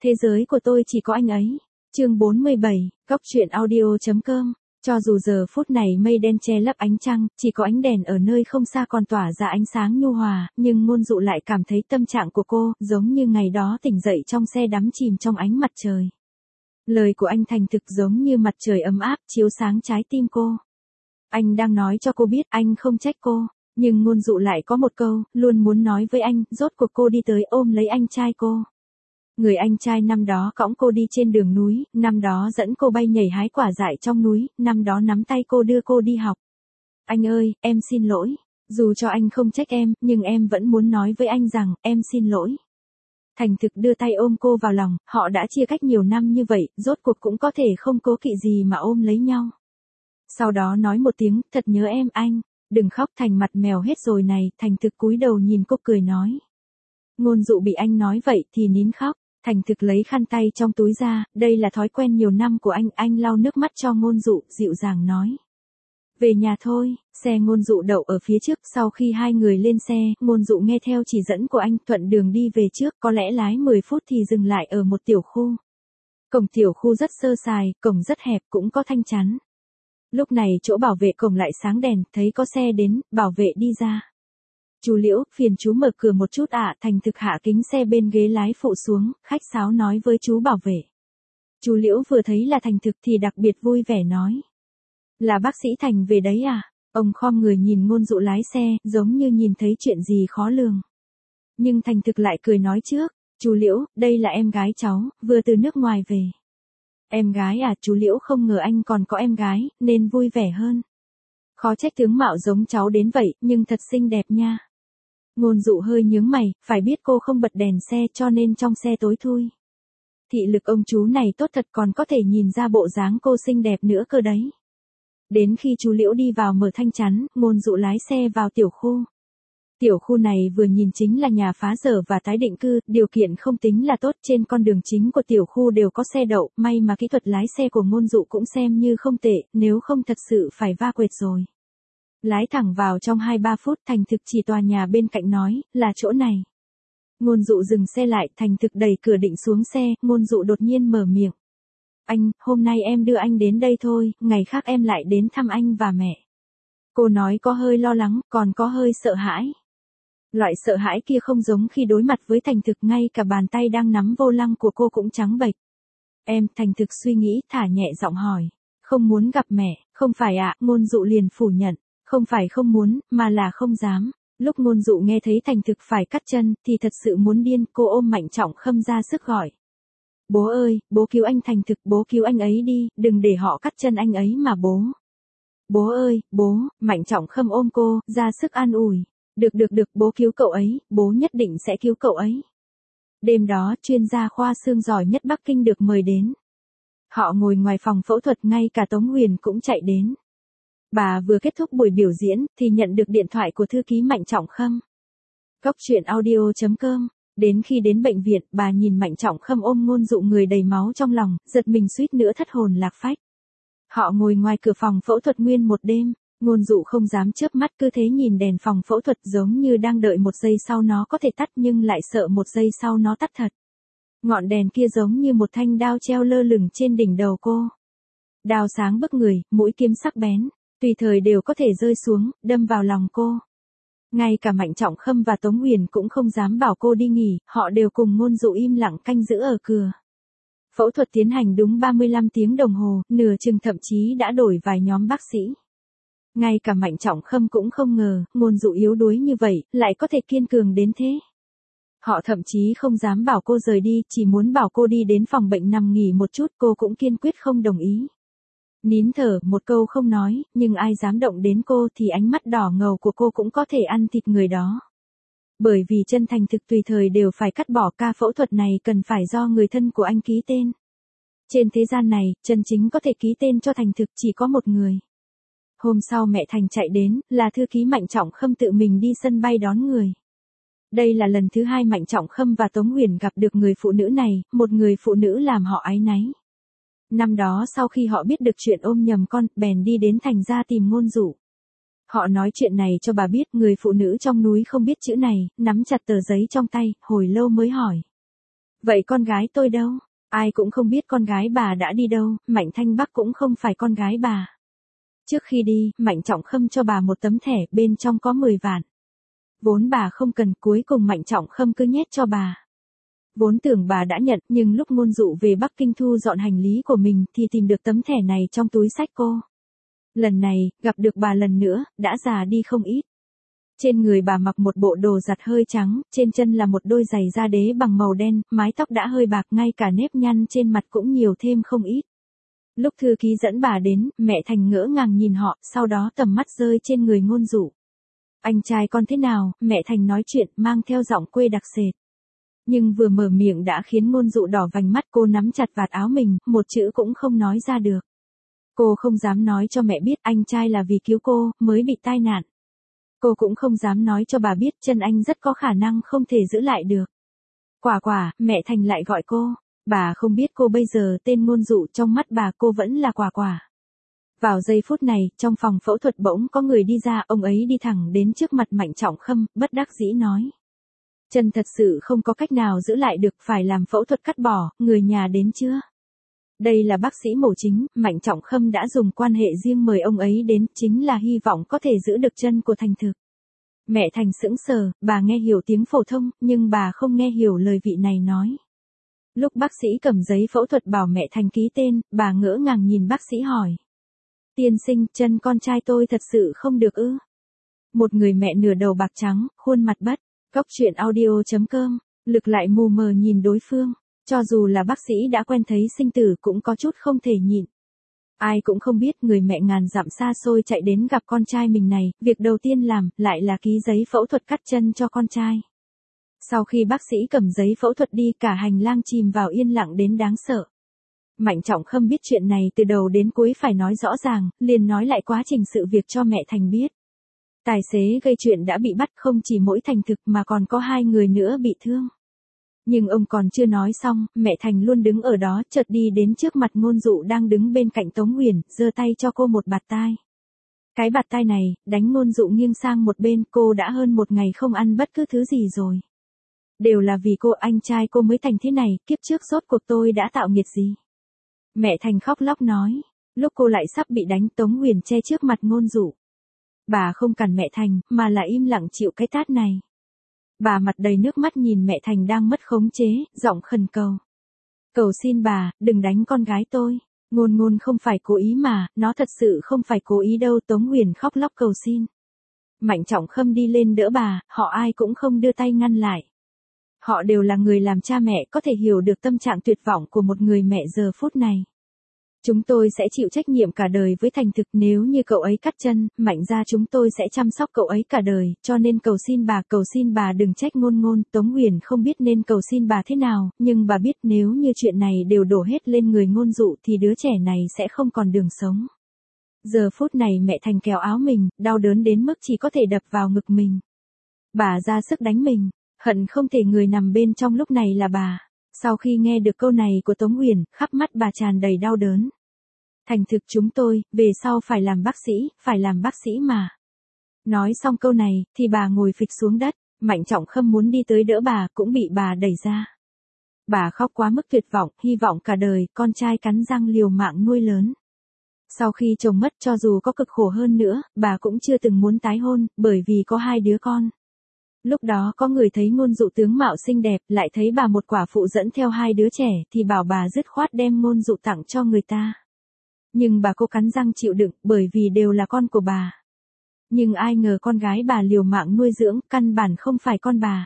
thế giới của tôi chỉ có anh ấy. Chương 47, Cóc truyện audio.com. Cho dù giờ phút này mây đen che lấp ánh trăng, chỉ có ánh đèn ở nơi không xa còn tỏa ra ánh sáng nhu hòa, nhưng Ngôn Dụ lại cảm thấy tâm trạng của cô giống như ngày đó tỉnh dậy trong xe đắm chìm trong ánh mặt trời. Lời của anh thành thực giống như mặt trời ấm áp chiếu sáng trái tim cô. Anh đang nói cho cô biết anh không trách cô, nhưng Ngôn Dụ lại có một câu luôn muốn nói với anh, rốt cuộc cô đi tới ôm lấy anh trai cô. Người anh trai năm đó cõng cô đi trên đường núi, năm đó dẫn cô bay nhảy hái quả dại trong núi, năm đó nắm tay cô đưa cô đi học. Anh ơi, em xin lỗi. Dù cho anh không trách em, nhưng em vẫn muốn nói với anh rằng, em xin lỗi. Thành thực đưa tay ôm cô vào lòng, họ đã chia cách nhiều năm như vậy, rốt cuộc cũng có thể không cố kỵ gì mà ôm lấy nhau. Sau đó nói một tiếng, thật nhớ em anh. Đừng khóc, Thành mặt mèo hết rồi này. Thành thực cúi đầu nhìn cô cười nói. Ngôn Dụ bị anh nói vậy thì nín khóc. Thành thực lấy khăn tay trong túi ra, đây là thói quen nhiều năm của anh lau nước mắt cho Ngôn Dụ, dịu dàng nói. Về nhà thôi. Xe Ngôn Dụ đậu ở phía trước, sau khi hai người lên xe, Ngôn Dụ nghe theo chỉ dẫn của anh, thuận đường đi về trước, có lẽ lái 10 phút thì dừng lại ở một tiểu khu. Cổng tiểu khu rất sơ sài, cổng rất hẹp cũng có thanh chắn. Lúc này chỗ bảo vệ cổng lại sáng đèn, thấy có xe đến, bảo vệ đi ra. Chú Liễu, phiền chú mở cửa một chút ạ. Thành thực hạ kính xe bên ghế lái phụ xuống, khách sáo nói với chú bảo vệ. Chú Liễu vừa thấy là Thành thực thì đặc biệt vui vẻ nói. Là bác sĩ Thành về đấy à? Ông khom người nhìn Ngôn Dụ lái xe, giống như nhìn thấy chuyện gì khó lường. Nhưng Thành thực lại cười nói trước, chú Liễu, đây là em gái cháu, vừa từ nước ngoài về. Em gái à? Chú Liễu không ngờ anh còn có em gái, nên vui vẻ hơn. Khó trách tướng mạo giống cháu đến vậy, nhưng thật xinh đẹp nha. Ngôn Dụ hơi nhướng mày, phải biết cô không bật đèn xe cho nên trong xe tối thui. Thị lực ông chú này tốt thật, còn có thể nhìn ra bộ dáng cô xinh đẹp nữa cơ đấy. Đến khi chú Liễu đi vào mở thanh chắn, Ngôn Dụ lái xe vào tiểu khu. Tiểu khu này vừa nhìn chính là nhà phá dở và tái định cư, điều kiện không tính là tốt, trên con đường chính của tiểu khu đều có xe đậu, may mà kỹ thuật lái xe của Ngôn Dụ cũng xem như không tệ, nếu không thật sự phải va quệt rồi. Lái thẳng vào trong 2-3 phút, Thành thực chỉ tòa nhà bên cạnh nói, là chỗ này. Ngôn Dụ dừng xe lại, Thành thực đẩy cửa định xuống xe, Ngôn Dụ đột nhiên mở miệng. Anh, hôm nay em đưa anh đến đây thôi, ngày khác em lại đến thăm anh và mẹ. Cô nói có hơi lo lắng, còn có hơi sợ hãi. Loại sợ hãi kia không giống khi đối mặt với Thành thực, ngay cả bàn tay đang nắm vô lăng của cô cũng trắng bệch. Em, Thành thực suy nghĩ, thả nhẹ giọng hỏi. Không muốn gặp mẹ, không phải ạ. Ngôn Dụ liền phủ nhận. Không phải không muốn, mà là không dám. Lúc Ngôn Dụ nghe thấy Thành thực phải cắt chân, thì thật sự muốn điên, cô ôm Mạnh Trọng Khâm ra sức gọi. Bố ơi, bố cứu anh Thành thực, bố cứu anh ấy đi, đừng để họ cắt chân anh ấy mà bố. Bố ơi, bố. Mạnh Trọng Khâm ôm cô, ra sức an ủi. Được, bố cứu cậu ấy, bố nhất định sẽ cứu cậu ấy. Đêm đó, chuyên gia khoa xương giỏi nhất Bắc Kinh được mời đến. Họ ngồi ngoài phòng phẫu thuật, ngay cả Tống Huyền cũng chạy đến. Bà vừa kết thúc buổi biểu diễn, thì nhận được điện thoại của thư ký Mạnh Trọng Khâm. Cóc truyện audio.com. Đến khi đến bệnh viện, bà nhìn Mạnh Trọng Khâm ôm Ngôn Dụ người đầy máu trong lòng, giật mình suýt nữa thất hồn lạc phách. Họ ngồi ngoài cửa phòng phẫu thuật nguyên một đêm. Ngôn Dụ không dám chớp mắt, cứ thế nhìn đèn phòng phẫu thuật giống như đang đợi một giây sau nó có thể tắt, nhưng lại sợ một giây sau nó tắt thật. Ngọn đèn kia giống như một thanh đao treo lơ lửng trên đỉnh đầu cô. Đao sáng bức người, mũi kiếm sắc bén, tùy thời đều có thể rơi xuống, đâm vào lòng cô. Ngay cả Mạnh Trọng Khâm và Tống Huyền cũng không dám bảo cô đi nghỉ, họ đều cùng Ngôn Dụ im lặng canh giữ ở cửa. Phẫu thuật tiến hành đúng 35 tiếng đồng hồ, nửa chừng thậm chí đã đổi vài nhóm bác sĩ. Ngay cả Mạnh Trọng Khâm cũng không ngờ, Ngôn Dụ yếu đuối như vậy, lại có thể kiên cường đến thế. Họ thậm chí không dám bảo cô rời đi, chỉ muốn bảo cô đi đến phòng bệnh nằm nghỉ một chút, cô cũng kiên quyết không đồng ý. Nín thở, một câu không nói, nhưng ai dám động đến cô thì ánh mắt đỏ ngầu của cô cũng có thể ăn thịt người đó. Bởi vì chân Thành thực tùy thời đều phải cắt bỏ, ca phẫu thuật này cần phải do người thân của anh ký tên. Trên thế gian này, chân chính có thể ký tên cho Thành thực chỉ có một người. Hôm sau mẹ Thành chạy đến, là thư ký Mạnh Trọng Khâm tự mình đi sân bay đón người. Đây là lần thứ 2 Mạnh Trọng Khâm và Tống Huyền gặp được người phụ nữ này, một người phụ nữ làm họ áy náy. Năm đó sau khi họ biết được chuyện ôm nhầm con, bèn đi đến Thành ra tìm Ngôn Dụ. Họ nói chuyện này cho bà biết, người phụ nữ trong núi không biết chữ này, nắm chặt tờ giấy trong tay, hồi lâu mới hỏi. Vậy con gái tôi đâu? Ai cũng không biết con gái bà đã đi đâu, Mạnh Thanh Bắc cũng không phải con gái bà. Trước khi đi, Mạnh Trọng Khâm cho bà một tấm thẻ, bên trong có 10 vạn. Vốn bà không cần, cuối cùng Mạnh Trọng Khâm cứ nhét cho bà. Vốn tưởng bà đã nhận, nhưng lúc Ngôn Dụ về Bắc Kinh thu dọn hành lý của mình thì tìm được tấm thẻ này trong túi xách cô. Lần này, gặp được bà lần nữa, đã già đi không ít. Trên người bà mặc một bộ đồ giặt hơi trắng, trên chân là một đôi giày da đế bằng màu đen, mái tóc đã hơi bạc, ngay cả nếp nhăn trên mặt cũng nhiều thêm không ít. Lúc thư ký dẫn bà đến, mẹ Thành ngỡ ngàng nhìn họ, sau đó tầm mắt rơi trên người Ngôn Dụ. Anh trai con thế nào? Mẹ Thành nói chuyện, mang theo giọng quê đặc sệt. Nhưng vừa mở miệng đã khiến Ngôn Dụ đỏ vành mắt, cô nắm chặt vạt áo mình, một chữ cũng không nói ra được. Cô không dám nói cho mẹ biết anh trai là vì cứu cô, mới bị tai nạn. Cô cũng không dám nói cho bà biết chân anh rất có khả năng không thể giữ lại được. Quả quả, mẹ Thành lại gọi cô. Bà không biết cô bây giờ tên Ngôn Dụ, trong mắt bà cô vẫn là quả quả. Vào giây phút này, trong phòng phẫu thuật bỗng có người đi ra, ông ấy đi thẳng đến trước mặt Mạnh Trọng Khâm, bất đắc dĩ nói. Chân thật sự không có cách nào giữ lại được, phải làm phẫu thuật cắt bỏ, người nhà đến chưa? Đây là bác sĩ mổ chính, Mạnh Trọng Khâm đã dùng quan hệ riêng mời ông ấy đến, chính là hy vọng có thể giữ được chân của Thành Thực. Mẹ Thành sững sờ, bà nghe hiểu tiếng phổ thông, nhưng bà không nghe hiểu lời vị này nói. Lúc bác sĩ cầm giấy phẫu thuật bảo mẹ Thành ký tên, bà ngỡ ngàng nhìn bác sĩ hỏi. Tiên sinh, chân con trai tôi thật sự không được ư? Một người mẹ nửa đầu bạc trắng, khuôn mặt bất. Cóc truyện audio.com, lực lại mù mờ nhìn đối phương. Cho dù là bác sĩ đã quen thấy sinh tử cũng có chút không thể nhịn. Ai cũng không biết người mẹ ngàn dặm xa xôi chạy đến gặp con trai mình này, việc đầu tiên làm lại là ký giấy phẫu thuật cắt chân cho con trai. Sau khi bác sĩ cầm giấy phẫu thuật đi, cả hành lang chìm vào yên lặng đến đáng sợ. Mạnh Trọng Khâm biết chuyện này từ đầu đến cuối phải nói rõ ràng, liền nói lại quá trình sự việc cho mẹ Thành biết. Tài xế gây chuyện đã bị bắt, không chỉ mỗi Thành Thực mà còn có 2 người nữa bị thương. Nhưng ông còn chưa nói xong, mẹ Thành luôn đứng ở đó, chợt đi đến trước mặt Ngôn Dụ đang đứng bên cạnh Tống Huyền, giơ tay cho cô một bạt tai. Cái bạt tai này, đánh Ngôn Dụ nghiêng sang một bên, cô đã hơn một ngày không ăn bất cứ thứ gì rồi. Đều là vì cô, anh trai cô mới thành thế này, kiếp trước rốt cuộc tôi đã tạo nghiệt gì. Mẹ Thành khóc lóc nói, lúc cô lại sắp bị đánh, Tống Huyền che trước mặt Ngôn Dụ. Bà không cản mẹ Thành, mà là im lặng chịu cái tát này. Bà mặt đầy nước mắt nhìn mẹ Thành đang mất khống chế, giọng khẩn cầu. Cầu xin bà, đừng đánh con gái tôi. Ngôn Ngôn không phải cố ý mà, nó thật sự không phải cố ý đâu. Tống Huyền khóc lóc cầu xin. Mạnh Trọng Khâm đi lên đỡ bà, họ ai cũng không đưa tay ngăn lại. Họ đều là người làm cha mẹ, có thể hiểu được tâm trạng tuyệt vọng của một người mẹ giờ phút này. Chúng tôi sẽ chịu trách nhiệm cả đời với Thành Thực, nếu như cậu ấy cắt chân, Mạnh gia chúng tôi sẽ chăm sóc cậu ấy cả đời, cho nên cầu xin bà đừng trách Ngôn Ngôn. Tống Huyền không biết nên cầu xin bà thế nào, nhưng bà biết nếu như chuyện này đều đổ hết lên người Ngôn Dụ thì đứa trẻ này sẽ không còn đường sống. Giờ phút này mẹ Thành kéo áo mình, đau đớn đến mức chỉ có thể đập vào ngực mình. Bà ra sức đánh mình, hận không thể người nằm bên trong lúc này là bà. Sau khi nghe được câu này của Tống Huyền, khắp mắt bà tràn đầy đau đớn. Thành Thực chúng tôi, về sau phải làm bác sĩ mà. Nói xong câu này, thì bà ngồi phịch xuống đất, Mạnh Trọng Khâm muốn đi tới đỡ bà, cũng bị bà đẩy ra. Bà khóc quá mức tuyệt vọng, hy vọng cả đời, con trai cắn răng liều mạng nuôi lớn. Sau khi chồng mất, cho dù có cực khổ hơn nữa, bà cũng chưa từng muốn tái hôn, bởi vì có 2 đứa con. Lúc đó có người thấy Ngôn Dụ tướng mạo xinh đẹp, lại thấy bà một quả phụ dẫn theo 2 đứa trẻ, thì bảo bà dứt khoát đem Ngôn Dụ tặng cho người ta. Nhưng bà cô cắn răng chịu đựng, bởi vì đều là con của bà. Nhưng ai ngờ con gái bà liều mạng nuôi dưỡng, căn bản không phải con bà.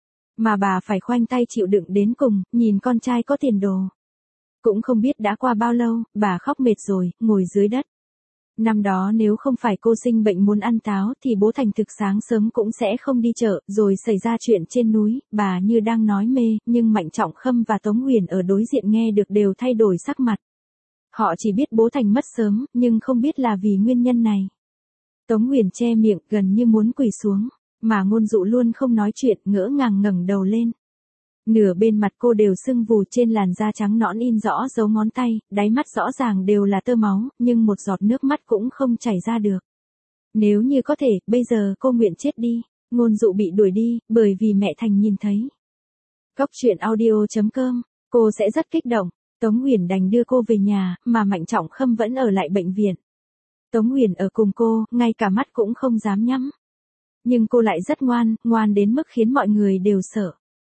Mà bà phải khoanh tay chịu đựng đến cùng, nhìn con trai có tiền đồ. Cũng không biết đã qua bao lâu, bà khóc mệt rồi, ngồi dưới đất. Năm đó nếu không phải cô sinh bệnh muốn ăn táo thì bố Thành Thực sáng sớm cũng sẽ không đi chợ, rồi xảy ra chuyện trên núi, bà như đang nói mê, nhưng Mạnh Trọng Khâm và Tống Huyền ở đối diện nghe được đều thay đổi sắc mặt. Họ chỉ biết bố Thành mất sớm, nhưng không biết là vì nguyên nhân này. Tống Huyền che miệng, gần như muốn quỳ xuống, mà Ngôn Dụ luôn không nói chuyện, ngỡ ngàng ngẩng đầu lên. Nửa bên mặt cô đều sưng vù, trên làn da trắng nõn in rõ dấu ngón tay, đáy mắt rõ ràng đều là tơ máu, nhưng một giọt nước mắt cũng không chảy ra được. Nếu như có thể, bây giờ cô nguyện chết đi. Ngôn Dụ bị đuổi đi, bởi vì mẹ Thành nhìn thấy. Cóc truyện audio.com, cô sẽ rất kích động. Tống Huyền đành đưa cô về nhà, mà Mạnh Trọng Khâm vẫn ở lại bệnh viện. Tống Huyền ở cùng cô, ngay cả mắt cũng không dám nhắm. Nhưng cô lại rất ngoan, ngoan đến mức khiến mọi người đều sợ.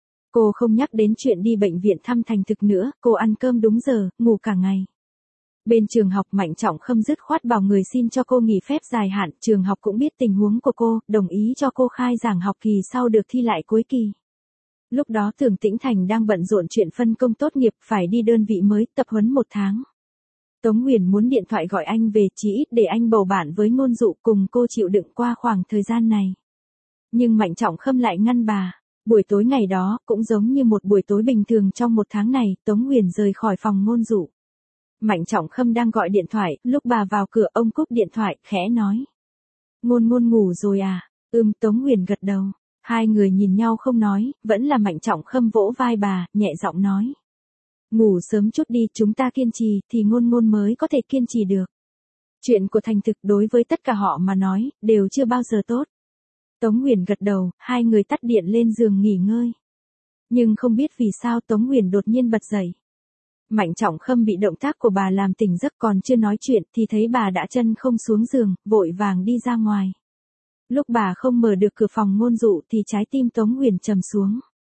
Cô không nhắc đến chuyện đi bệnh viện thăm Thành Thực nữa, cô ăn cơm đúng giờ, ngủ cả ngày. Bên trường học Mạnh Trọng Khâm dứt khoát bảo người xin cho cô nghỉ phép dài hạn, trường học cũng biết tình huống của cô, đồng ý cho cô khai giảng học kỳ sau được thi lại cuối kỳ. Lúc đó Tưởng Tĩnh Thành đang bận rộn chuyện phân công tốt nghiệp, phải đi đơn vị mới, tập huấn 1 tháng. Tống Huyền muốn điện thoại gọi anh về, chí ít để anh bầu bạn với Ngôn Dụ, cùng cô chịu đựng qua khoảng thời gian này. Nhưng Mạnh Trọng Khâm lại ngăn bà. Buổi tối ngày đó, cũng giống như một buổi tối bình thường trong 1 tháng này, Tống Huyền rời khỏi phòng Ngôn Dụ. Mạnh Trọng Khâm đang gọi điện thoại, lúc bà vào cửa ông cúp điện thoại, khẽ nói. Ngôn Ngôn ngủ rồi à? Tống Huyền gật đầu. Hai người nhìn nhau không nói, vẫn là Mạnh Trọng Khâm vỗ vai bà, nhẹ giọng nói. Ngủ sớm chút đi, chúng ta kiên trì, thì Ngôn Ngôn mới có thể kiên trì được. Chuyện của Thành Thực đối với tất cả họ mà nói, đều chưa bao giờ tốt. Tống Huyền gật đầu, hai người tắt điện lên giường nghỉ ngơi. Nhưng không biết vì sao Tống Huyền đột nhiên bật dậy. Mạnh Trọng Khâm bị động tác của bà làm tỉnh giấc, còn chưa nói chuyện thì thấy bà đã chân không xuống giường, vội vàng đi ra ngoài. Lúc bà không mở được cửa phòng Ngôn Dụ thì trái tim Tống Huyền trầm xuống.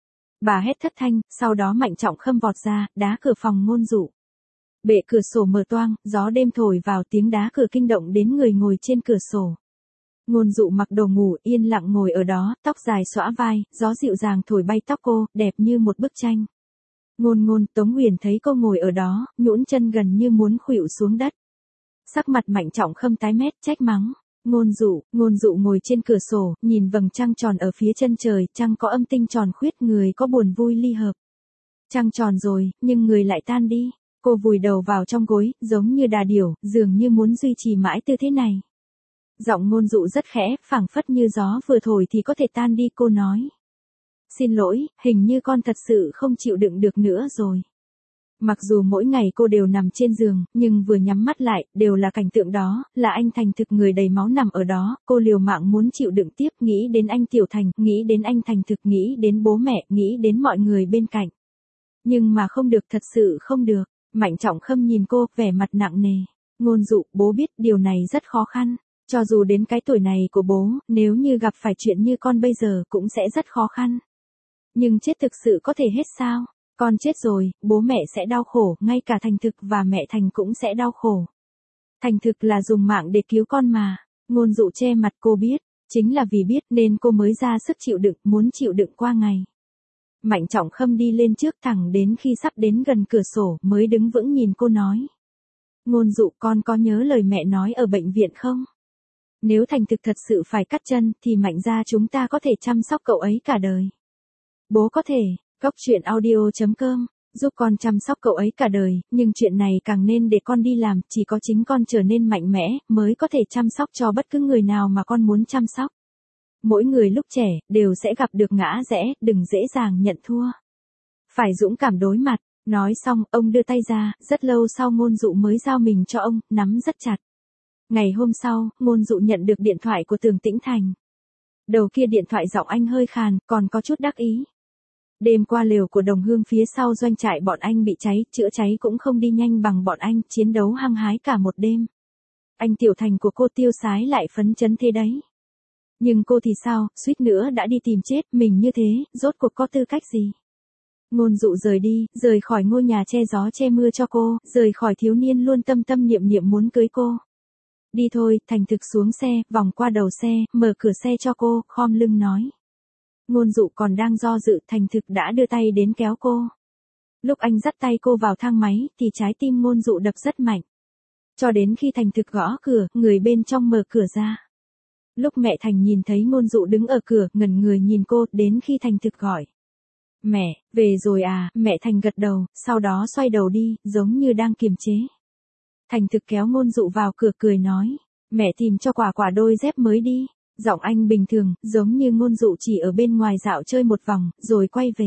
Bà hét thất thanh, sau đó Mạnh Trọng Khâm vọt ra, đá cửa phòng Ngôn Dụ. Bệ cửa sổ mở toang, gió đêm thổi vào, tiếng đá cửa kinh động đến người ngồi trên cửa sổ. Ngôn Dụ mặc đồ ngủ, yên lặng ngồi ở đó, tóc dài xõa vai, gió dịu dàng thổi bay tóc cô, đẹp như một bức tranh. Ngôn, Tống Huyền thấy cô ngồi ở đó, nhũn chân gần như muốn khuỵu xuống đất. Sắc mặt Mạnh Trọng Khâm tái mét, trách mắng. Ngôn Dụ ngồi trên cửa sổ, nhìn vầng trăng tròn ở phía chân trời, trăng có âm tinh tròn khuyết, người có buồn vui ly hợp. Trăng tròn rồi, nhưng người lại tan đi. Cô vùi đầu vào trong gối, giống như đà điểu, dường như muốn duy trì mãi tư thế này. Giọng Ngôn Dụ rất khẽ, phảng phất như gió vừa thổi thì có thể tan đi, cô nói. Xin lỗi, hình như con thật sự không chịu đựng được nữa rồi. Mặc dù mỗi ngày cô đều nằm trên giường, nhưng vừa nhắm mắt lại, đều là cảnh tượng đó, là anh Thành Thực người đầy máu nằm ở đó, cô liều mạng muốn chịu đựng tiếp, nghĩ đến anh Tiểu Thành, nghĩ đến anh Thành Thực, nghĩ đến bố mẹ, nghĩ đến mọi người bên cạnh. Nhưng mà không được, thật sự không được. Mạnh Trọng Khâm nhìn cô, vẻ mặt nặng nề. Ngôn Dụ, bố biết điều này rất khó khăn. Cho dù đến cái tuổi này của bố, nếu như gặp phải chuyện như con bây giờ cũng sẽ rất khó khăn. Nhưng chết thực sự có thể hết sao? Con chết rồi, bố mẹ sẽ đau khổ, ngay cả Thành Thực và mẹ Thành cũng sẽ đau khổ. Thành Thực là dùng mạng để cứu con mà. Ngôn Dụ che mặt, cô biết, chính là vì biết nên cô mới ra sức chịu đựng, muốn chịu đựng qua ngày. Mạnh Trọng Khâm đi lên trước, thẳng đến khi sắp đến gần cửa sổ mới đứng vững nhìn cô nói. Ngôn Dụ, con có nhớ lời mẹ nói ở bệnh viện không? Nếu Thành Thực thật sự phải cắt chân thì Mạnh gia chúng ta có thể chăm sóc cậu ấy cả đời. Bố có thể. Cóc truyện audio.com, giúp con chăm sóc cậu ấy cả đời, nhưng chuyện này càng nên để con đi làm, chỉ có chính con trở nên mạnh mẽ, mới có thể chăm sóc cho bất cứ người nào mà con muốn chăm sóc. Mỗi người lúc trẻ, đều sẽ gặp được ngã rẽ, đừng dễ dàng nhận thua. Phải dũng cảm đối mặt. Nói xong, ông đưa tay ra, rất lâu sau Ngôn Dụ mới giao mình cho ông, nắm rất chặt. Ngày hôm sau, Ngôn Dụ nhận được điện thoại của Tưởng Tĩnh Thành. Đầu kia điện thoại giọng anh hơi khàn, còn có chút đắc ý. Đêm qua lều của Đồng Hương phía sau doanh trại bọn anh bị cháy, chữa cháy cũng không đi nhanh bằng bọn anh, chiến đấu hăng hái cả một đêm. Anh Tiểu Thành của cô tiêu sái lại phấn chấn thế đấy. Nhưng cô thì sao, suýt nữa đã đi tìm chết mình như thế, rốt cuộc có tư cách gì? Ngôn Dụ rời đi, rời khỏi ngôi nhà che gió che mưa cho cô, rời khỏi thiếu niên luôn tâm tâm niệm niệm muốn cưới cô. Đi thôi, Thành Thực xuống xe, vòng qua đầu xe, mở cửa xe cho cô, khom lưng nói. Ngôn Dụ còn đang do dự, Thành Thực đã đưa tay đến kéo cô. Lúc anh dắt tay cô vào thang máy, thì trái tim Ngôn Dụ đập rất mạnh. Cho đến khi Thành Thực gõ cửa, người bên trong mở cửa ra. Lúc mẹ Thành nhìn thấy Ngôn Dụ đứng ở cửa, ngẩn người nhìn cô, đến khi Thành Thực gọi. Mẹ, về rồi à, mẹ Thành gật đầu, sau đó xoay đầu đi, giống như đang kiềm chế. Thành Thực kéo Ngôn Dụ vào cửa cười nói, mẹ tìm cho quả đôi dép mới đi. Giọng anh bình thường, giống như Ngôn Dụ chỉ ở bên ngoài dạo chơi một vòng, rồi quay về.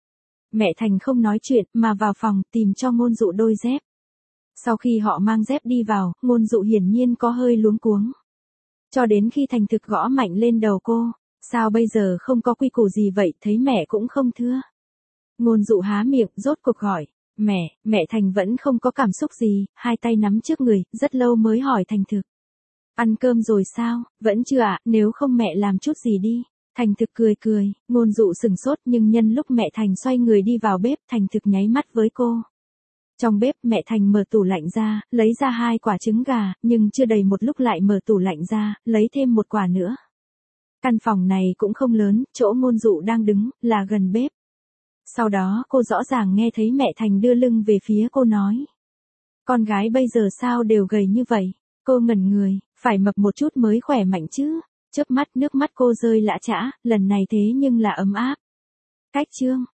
Mẹ Thành không nói chuyện, mà vào phòng, tìm cho Ngôn Dụ đôi dép. Sau khi họ mang dép đi vào, Ngôn Dụ hiển nhiên có hơi luống cuống. Cho đến khi Thành Thực gõ mạnh lên đầu cô, sao bây giờ không có quy củ gì vậy, thấy mẹ cũng không thưa. Ngôn Dụ há miệng, rốt cuộc gọi. Mẹ Thành vẫn không có cảm xúc gì, hai tay nắm trước người, rất lâu mới hỏi Thành Thực. Ăn cơm rồi sao, vẫn chưa ạ, nếu không mẹ làm chút gì đi. Thành Thực cười, Ngôn Dụ sừng sốt nhưng nhân lúc mẹ Thành xoay người đi vào bếp, Thành Thực nháy mắt với cô. Trong bếp mẹ Thành mở tủ lạnh ra, lấy ra 2 quả trứng gà, nhưng chưa đầy một lúc lại mở tủ lạnh ra, lấy thêm 1 quả nữa. Căn phòng này cũng không lớn, chỗ Ngôn Dụ đang đứng, là gần bếp. Sau đó cô rõ ràng nghe thấy mẹ Thành đưa lưng về phía cô nói. Con gái bây giờ sao đều gầy như vậy? Cô ngẩn người, phải mập một chút mới khỏe mạnh chứ. Chớp mắt nước mắt cô rơi lã chã, lần này thế nhưng là ấm áp. Cách chương